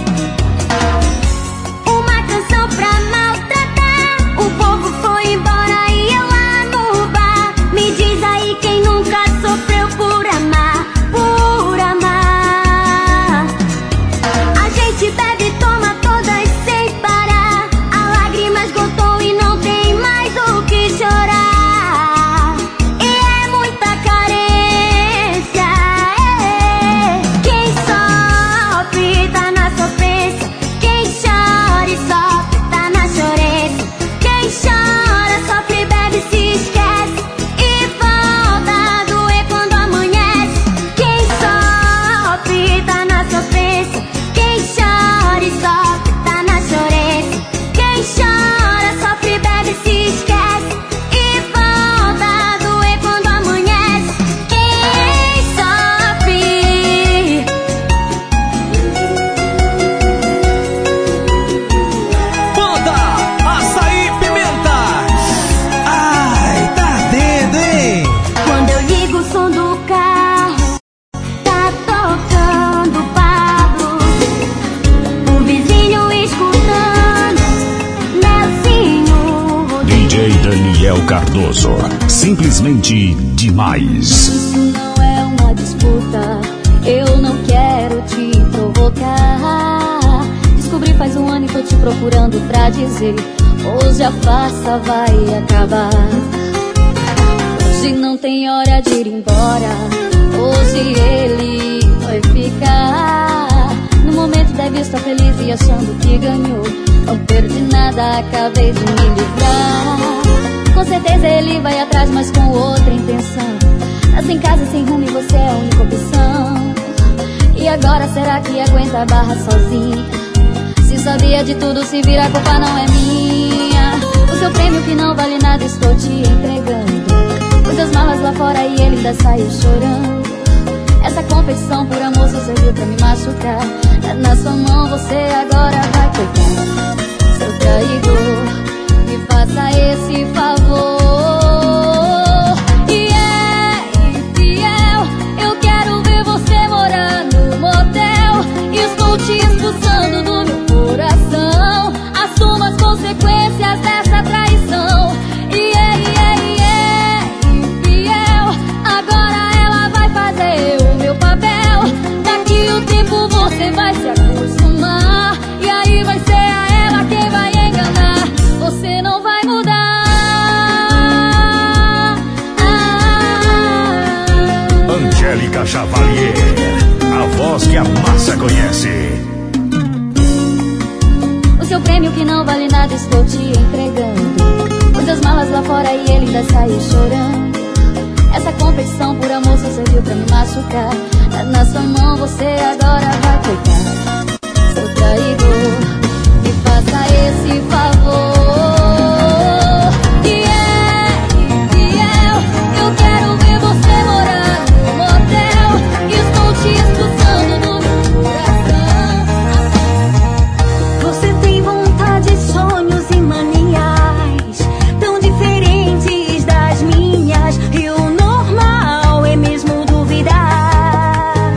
Uma canção pra maltratar, o povo foi embora e eu lá no bar. Me diz aí quem nunca sofreu por amar, por amar. A gente bebe, toma todas sem parar. A lágrima esgotou e não tem mais o que chorar. E é muita carência. Quem sofre tá na sofrência. Quem chora e sofre tá na chorência. Quem chora, sofre, bebe, se esquece e volta a doer quando amanhece. Quem sofre tá na sofrência. Quem chora e sofre tá na chorência. Quem chora, sofre, bebe, se esquece e volta a doer quando amanhece. Quem sofre. Banda Açaí Pimenta. Ai, tá ardendo, hein? Quando eu ligo o som do carro, tá tocando Pablo. O vizinho escutando Nelsinho Rodrigues. DJ Daniel Cardoso, simplesmente demais. Isso não é uma disputa, eu não quero te provocar. Descobri faz um ano e tô te procurando pra dizer: hoje a farsa vai acabar. Hoje não tem hora de ir embora, hoje ele vai ficar. No momento deve estar feliz e achando que ganhou. Não perdi nada, acabei de me livrar. Com certeza ele vai atrás, mas com outra intenção. Tá sem casa, sem rumo e você é a única opção. E agora será que aguenta a barra sozinha? Se sabia de tudo, se vira, a culpa não é minha. O seu prêmio que não vale nada estou te entregando. Muitas malas lá fora e ele ainda saiu chorando. Essa competição por amor só serviu pra me machucar. Tá na sua mão, você agora vai cuidar. Seu traidor, me faça esse favor. E é infiel, eu quero ver você morar no motel. Estou te expulsando do meu coração. Assuma as consequências dessa traição. E é infiel, agora ela vai fazer o meu papel. Daqui o tempo você vai se acostumar. E aí vai ser a ela quem vai enganar. Você não vai mudar. Angélica Chavalier, a voz que a massa conhece. O seu prêmio que não vale nada estou te entregando. Muitas malas lá fora e ele ainda saiu chorando. Essa competição por amor só serviu pra me machucar. Tá na sua mão, você agora vai cuidar. Seu traidor, me faça esse favor. E é infiel, eu quero ver você morar no motel. Estou te expulsando do meu coração. Você tem vontade, sonhos e manias tão diferentes das minhas. E o normal é mesmo duvidar.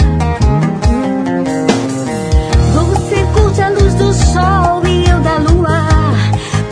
Você curte a luz do sol e eu da lua.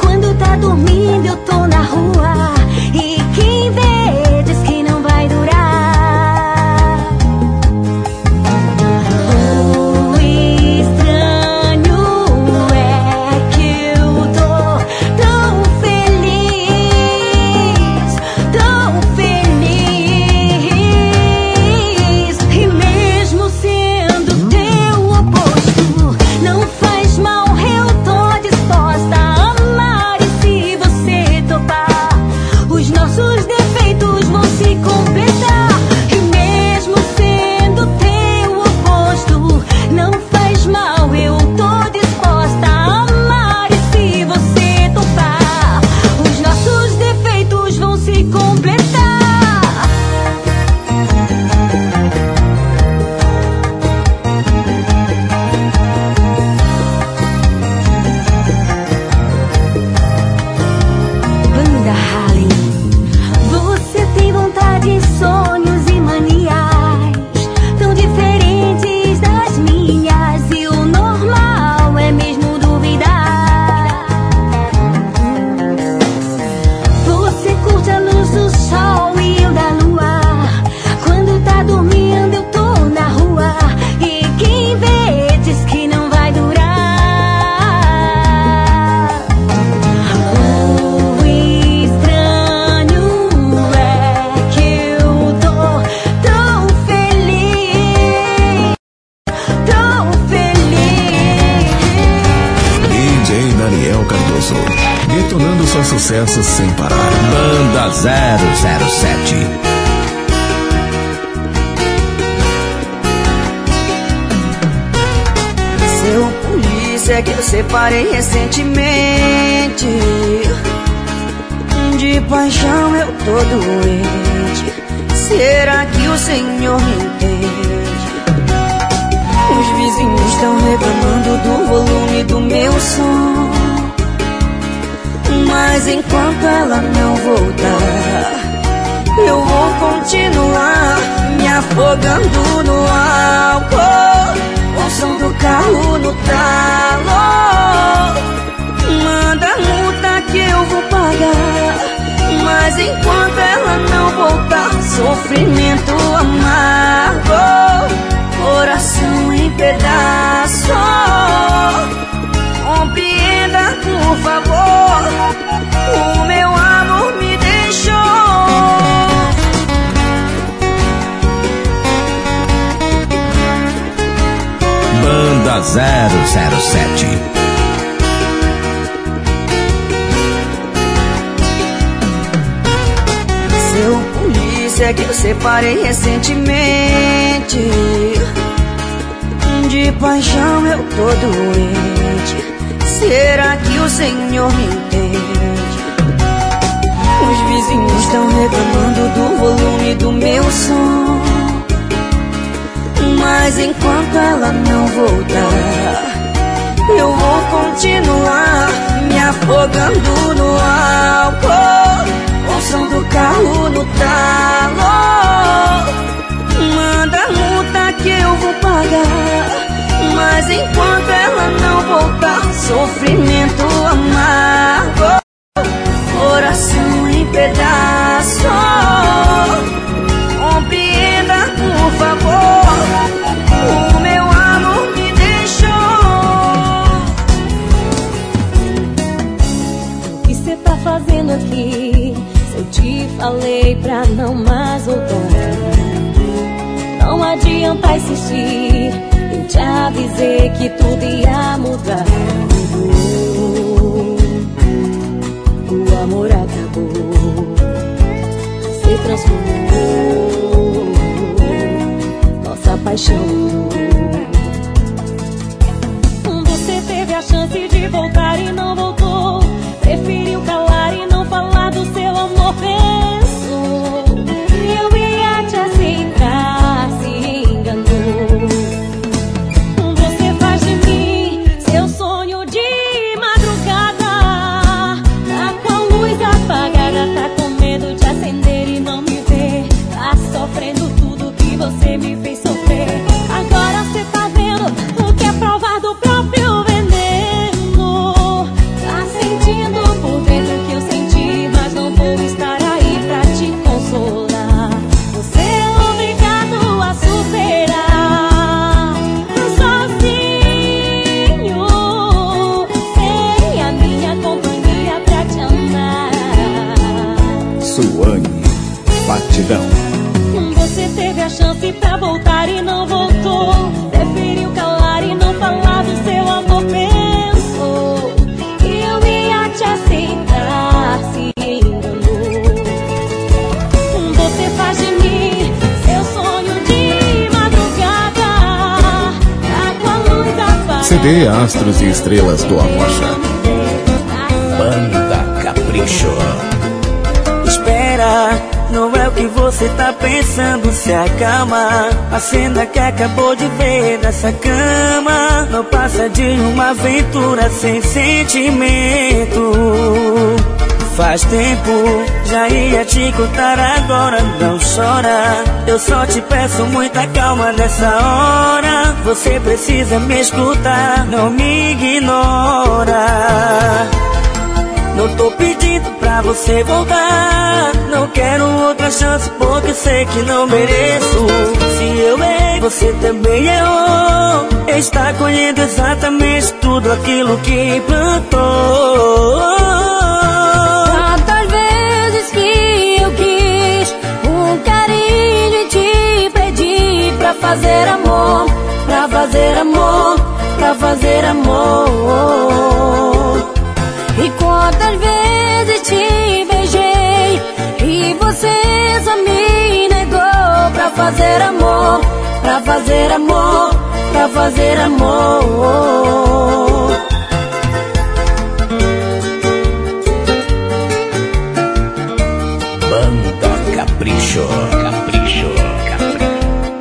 sucesso sem parar. Banda 007. Seu polícia que eu separei recentemente. De paixão eu tô doente. Será que o senhor me entende? Os vizinhos estão reclamando do volume do meu som. Mas enquanto ela não voltar, eu vou continuar me afogando no álcool. O som do carro no talo. Manda a multa que eu vou pagar. Mas enquanto ela não voltar, sofrimento amargo, coração em pedaços. Compreenda, por favor, o meu amor me deixou. Banda 007. Seu polícia que eu separei recentemente. De paixão eu tô doente. Será que o senhor me entende? Os vizinhos estão reclamando do volume do meu som. Mas enquanto ela não voltar, eu vou continuar me afogando no álcool. O som do carro no talo. Manda a multa que eu vou pagar. Mas enquanto ela não voltar, sofrimento amargo, coração em pedaços. Compreenda, por favor, o meu amor me deixou. O que cê tá fazendo aqui? Se eu te falei pra não mais voltar, não adianta insistir. Eu te avisei que tudo ia mudar. O amor acabou, se transformou, nossa paixão. Você teve a chance de voltar e não voltou. Preferiu calar e não falar do seu amor. Pensou que eu ia te aceitar, se enganou. Você faz de mim seu sonho de madrugada. Tá com a luz apagada, tá com medo de acender e não me ver. Tá sofrendo tudo que você me fez sofrer. Agora cê tá vendo o que é provar do próprio veneno. Tá sentindo por dentro o que eu senti, mas não vou estar aí pra te consolar. Você é obrigado a superar sozinho, sem a minha companhia pra te amar. Suane, batidão. Você teve a chance pra voltar e não voltou. Preferiu calar e não falar do seu amor. Pensou que eu ia te aceitar, se enganou. Você faz de mim seu sonho de madrugada. Tá com a luz apagada. CD Astros e Estrelas do Arrocha. Banda Capricho. Espera, não é o que você tá pensando, se acalma. A cena que acabou de ver nessa cama não passa de uma aventura sem sentimento. Faz tempo, já ia te contar agora, não chora. Eu só te peço muita calma nessa hora. Você precisa me escutar, não me ignora. Não tô pedindo pra você voltar, não quero outra chance porque sei que não mereço. Se eu errei, você também errou. Está colhendo exatamente tudo aquilo que plantou. Tantas vezes que eu quis um carinho e te pedi pra fazer amor, pra fazer amor, pra fazer amor. E quantas vezes te beijei e você só me negou pra fazer amor, pra fazer amor, pra fazer amor. Banda Capricho, Capricho, Capricho.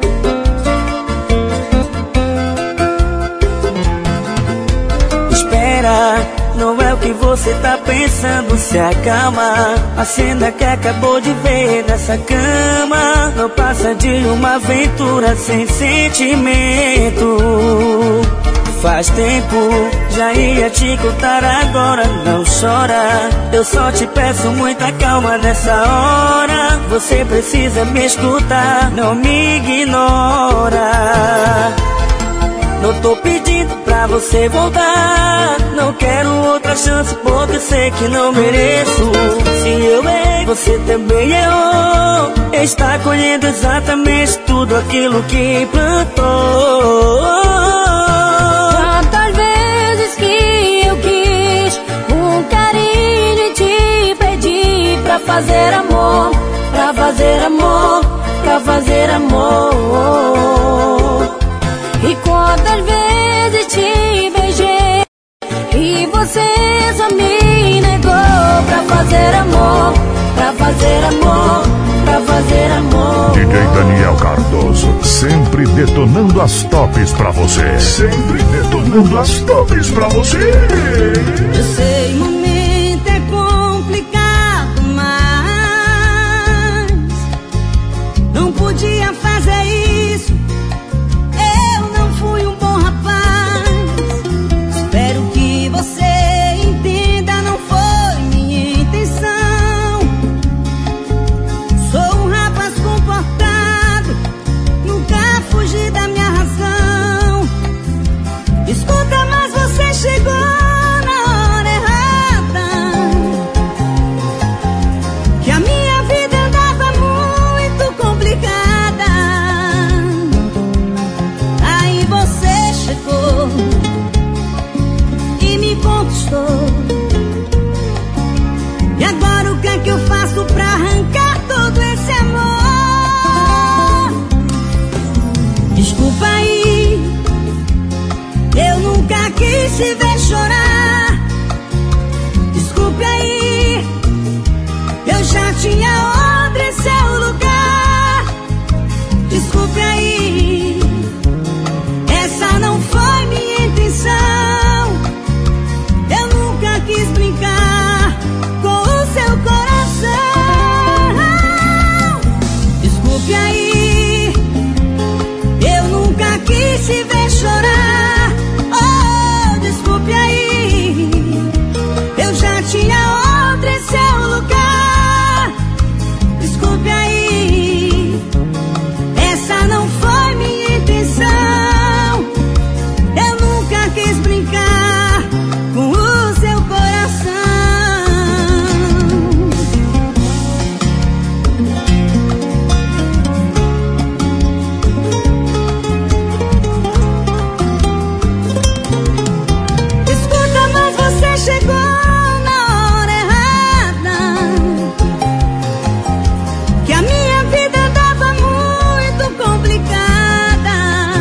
Espera, não é o que você tá pensando, se acalma. A cena que acabou de ver nessa cama não passa de uma aventura sem sentimento. Faz tempo, já ia te contar agora, não chora. Eu só te peço muita calma nessa hora. Você precisa me escutar, não me ignora. Não tô pedindo pra você voltar, não quero outra chance porque sei que não mereço. Se eu errei, você também errou. Está colhendo exatamente tudo aquilo que plantou. Quantas vezes que eu quis um carinho e te pedi pra fazer amor, pra fazer amor, pra fazer amor. E quantas vezes te beijei e você só me negou pra fazer amor, pra fazer amor, pra fazer amor. DJ Daniel Cardoso, sempre detonando as tops pra você. Sempre detonando as tops pra você. Eu sei, o momento é complicado, mas não podia fazer isso. Eu não fui um bom rapaz. Espero que você entenda, não foi minha intenção. Sou um rapaz comportado, nunca fugi da minha razão. Escuta, mas você chegou na hora errada, que a minha vida andava muito complicada. Aí você chegou e me conquistou. E agora o que é que eu faço pra arrancar todo esse amor? Desculpa aí, eu nunca quis te ver chorar. Desculpe aí, eu já tinha outra em seu lugar. Desculpe aí, essa não foi minha intenção. Eu nunca quis brincar com o seu coração. Desculpe aí, eu nunca quis te ver chorar. Oh, desculpe aí, eu já tinha outra em seu lugar. Desculpe aí, essa não foi minha intenção. Eu nunca quis brincar com o seu coração. Escuta, mas você chegou na hora errada, que a minha vida andava muito complicada.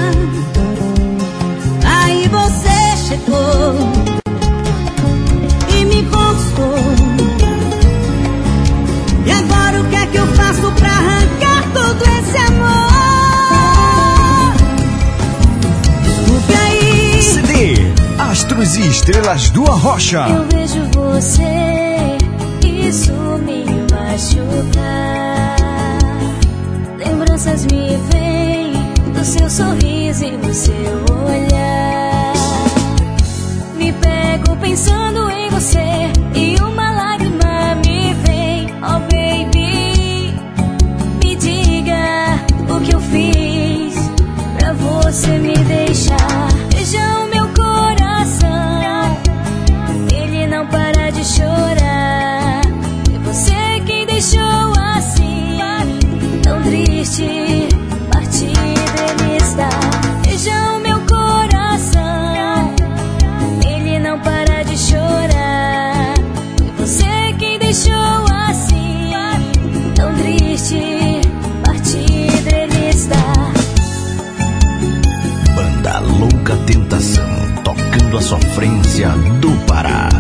Aí você chegou e me conquistou. E agora o que é que eu faço pra arrancar todo esse amor? Desculpe aí. CD Astros e Estrelas do Arrocha. Eu vejo você, isso me machuca. Lembranças me vêm do seu sorriso e do seu olhar. Me pego pensando em você e uma lágrima me vem. Oh baby, me diga o que eu fiz pra você me deixar. Veja o meu coração, ele não para de chorar. É você quem deixou assim, tão triste, partido ele está. Veja o meu coração, ele não para de chorar. louca tentação, tocando a sofrência do Pará.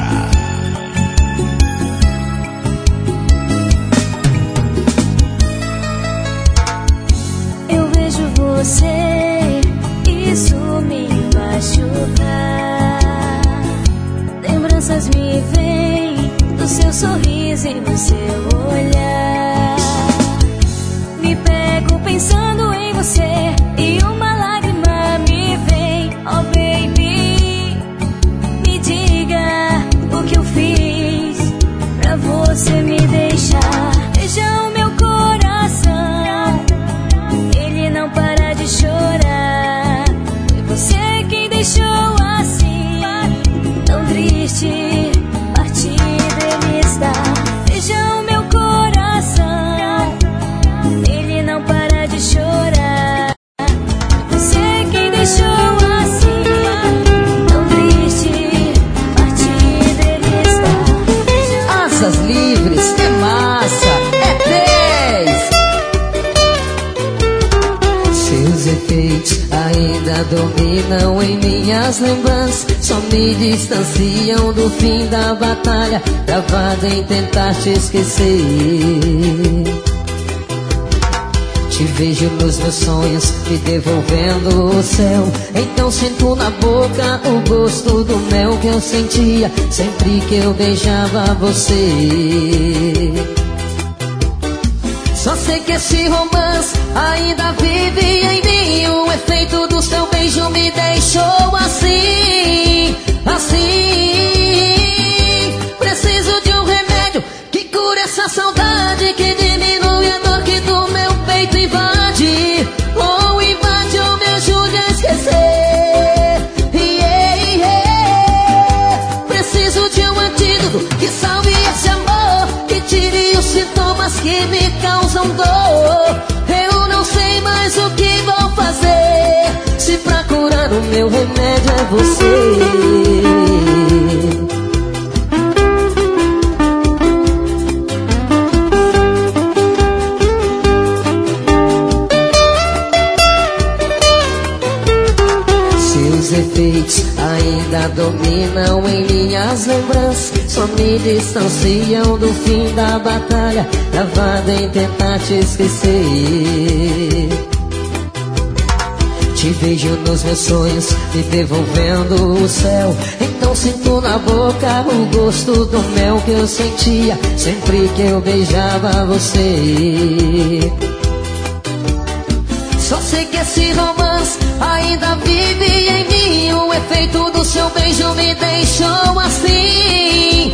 Eu vejo você, isso me machuca. Lembranças me vêm do seu sorriso e do seu olhar. Me pego pensando em você e uma lágrima me vem. Oh baby, me diga o que eu fiz pra você me deixar. Veja o meu coração, ele não para de chorar. Foi você quem deixou assim, tão triste, partido ele está. Veja o meu coração, ele não para de chorar. Foi você quem deixou assim, tão triste, partido ele está. Asas livres, é massa, é 10. Seus efeitos ainda dominam em minhas lembranças, só me distanciam do fim da batalha, travado em tentar te esquecer. Te vejo nos meus sonhos, me devolvendo o céu. Então sinto na boca o gosto do mel que eu sentia sempre que eu beijava você. Só sei que esse romance ainda vive em mim. O efeito do seu beijo me deixou assim, assim. Preciso de um remédio que cure essa saudade, que diminui a dor que do meu peito invade. Ou invade ou me ajude a esquecer. Preciso de um antídoto que salve esse amor, que tire os sintomas que me causam dor. Eu não sei mais o que vou fazer, se pra curar o meu remédio é você. Seus efeitos ainda dominam em minhas lembranças, só me distanciam do fim da batalha, travado em tentar te esquecer. Te vejo nos meus sonhos, me devolvendo o céu. Então sinto na boca o gosto do mel que eu sentia sempre que eu beijava você. Só sei que esse romance ainda vive em mim. O efeito do seu beijo me deixou assim,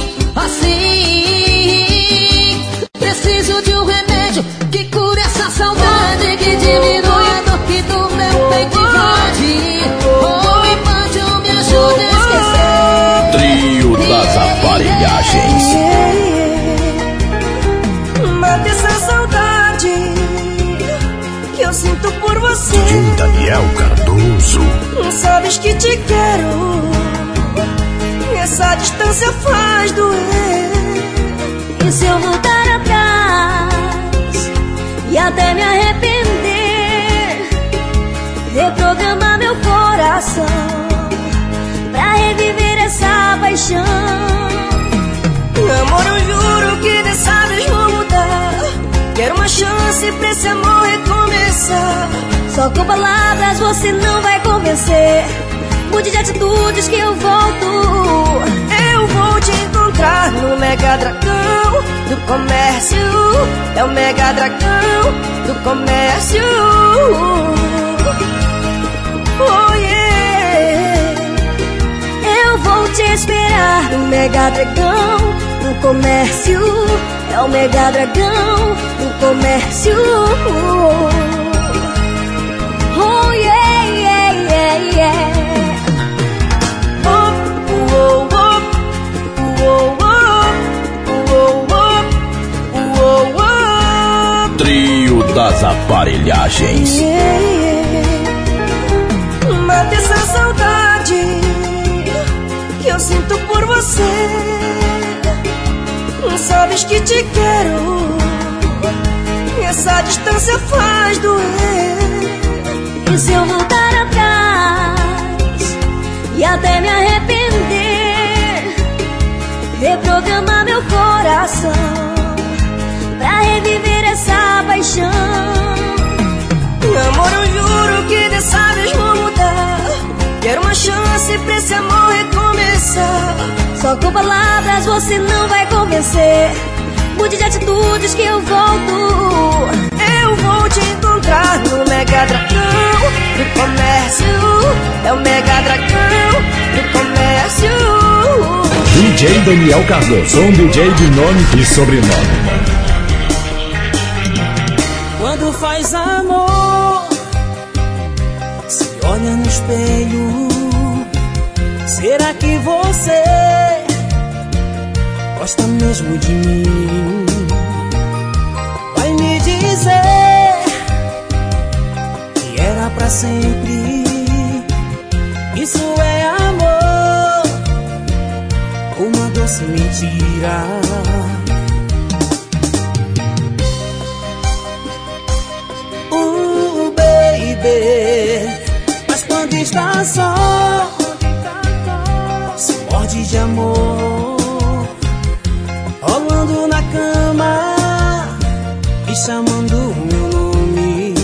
assim. Preciso de um remédio que cure essa saudade, que diminui a dor que do meu peito invade. Ou invade ou me ajude a esquecer. Trio das Aparelhagens. Mata essa saudade que eu sinto por você. DJ Daniel Cardoso. Sabes que te quero, essa distância faz doer. E se eu voltar atrás e até me arrepender, reprogramar meu coração pra reviver essa paixão. Amor, eu juro que dessa vez vou mudar. Quero uma chance pra esse amor recomeçar. Só com palavras você não vai convencer. Mude de atitudes que eu volto. Eu vou te encontrar no Mega Dragão do Comércio. É o Mega Dragão do Comércio. Oh yeah. Eu vou te esperar no Mega Dragão do Comércio. É o Mega Dragão do Comércio. Oh yeah, yeah, yeah, yeah. Trio das Aparelhagens. Mata essa saudade que eu sinto por você. Sabes que te quero, essa distância faz doer. E se eu voltar atrás paixão. Amor, eu juro que dessa vez vou mudar. Quero uma chance pra esse amor recomeçar. Só com palavras você não vai convencer. Mude de atitudes que eu volto. Eu vou te encontrar no Mega Dragão do Comércio. É o Mega Dragão do Comércio. DJ Daniel Cardoso, um DJ de nome e sobrenome. Quando faz amor, se olha no espelho, será que você gosta mesmo de mim? Vai me dizer que era pra sempre. Isso é amor, uma doce mentira. Baby, mas quando está só, se morde de amor, rolando na cama e chamando o meu nome.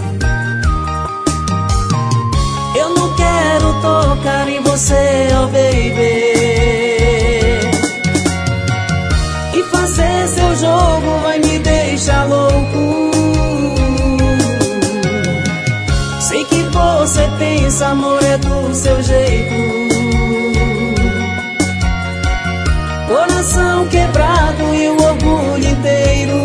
Eu não quero tocar em você, oh baby, e fazer seu jogo vai me deixar louco. Sei que você pensa, amor, é do seu jeito. Coração quebrado e o orgulho inteiro.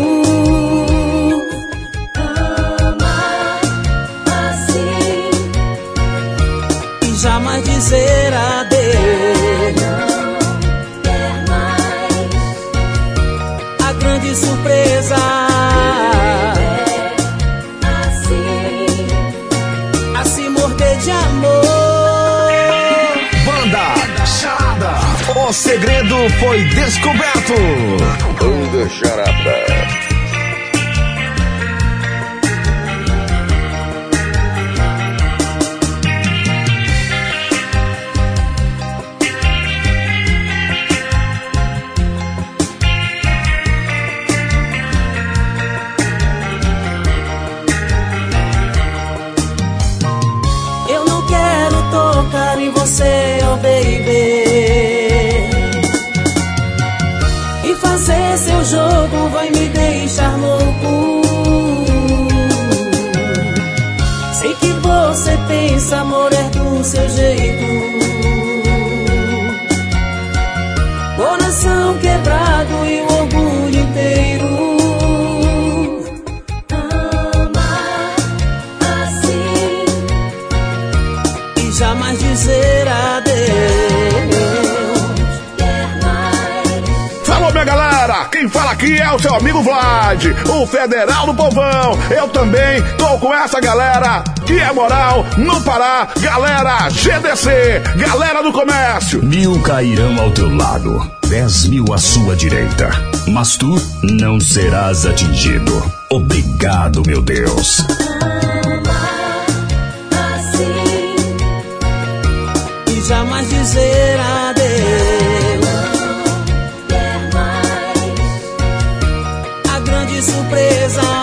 Ama assim e jamais dizer adeus. Não quer mais a grande surpresa. De amor. Banda Charada, o segredo foi descoberto. Banda Charada. Você, oh baby, e fazer seu jogo vai me deixar louco. Sei que você pensa, amor, é do seu jeito. Coração quebrado e o orgulho inteiro. Jamais dizer adeus. Falou, minha galera, quem fala aqui é o seu amigo Vlad, o Federal do Povão. Eu também tô com essa galera que é moral no Pará. Galera GDC, galera do comércio. 1000 cairão ao teu lado, 10.000 à sua direita, mas tu não serás atingido. Obrigado, meu Deus. Jamais dizer adeus. Não quer mais a grande surpresa.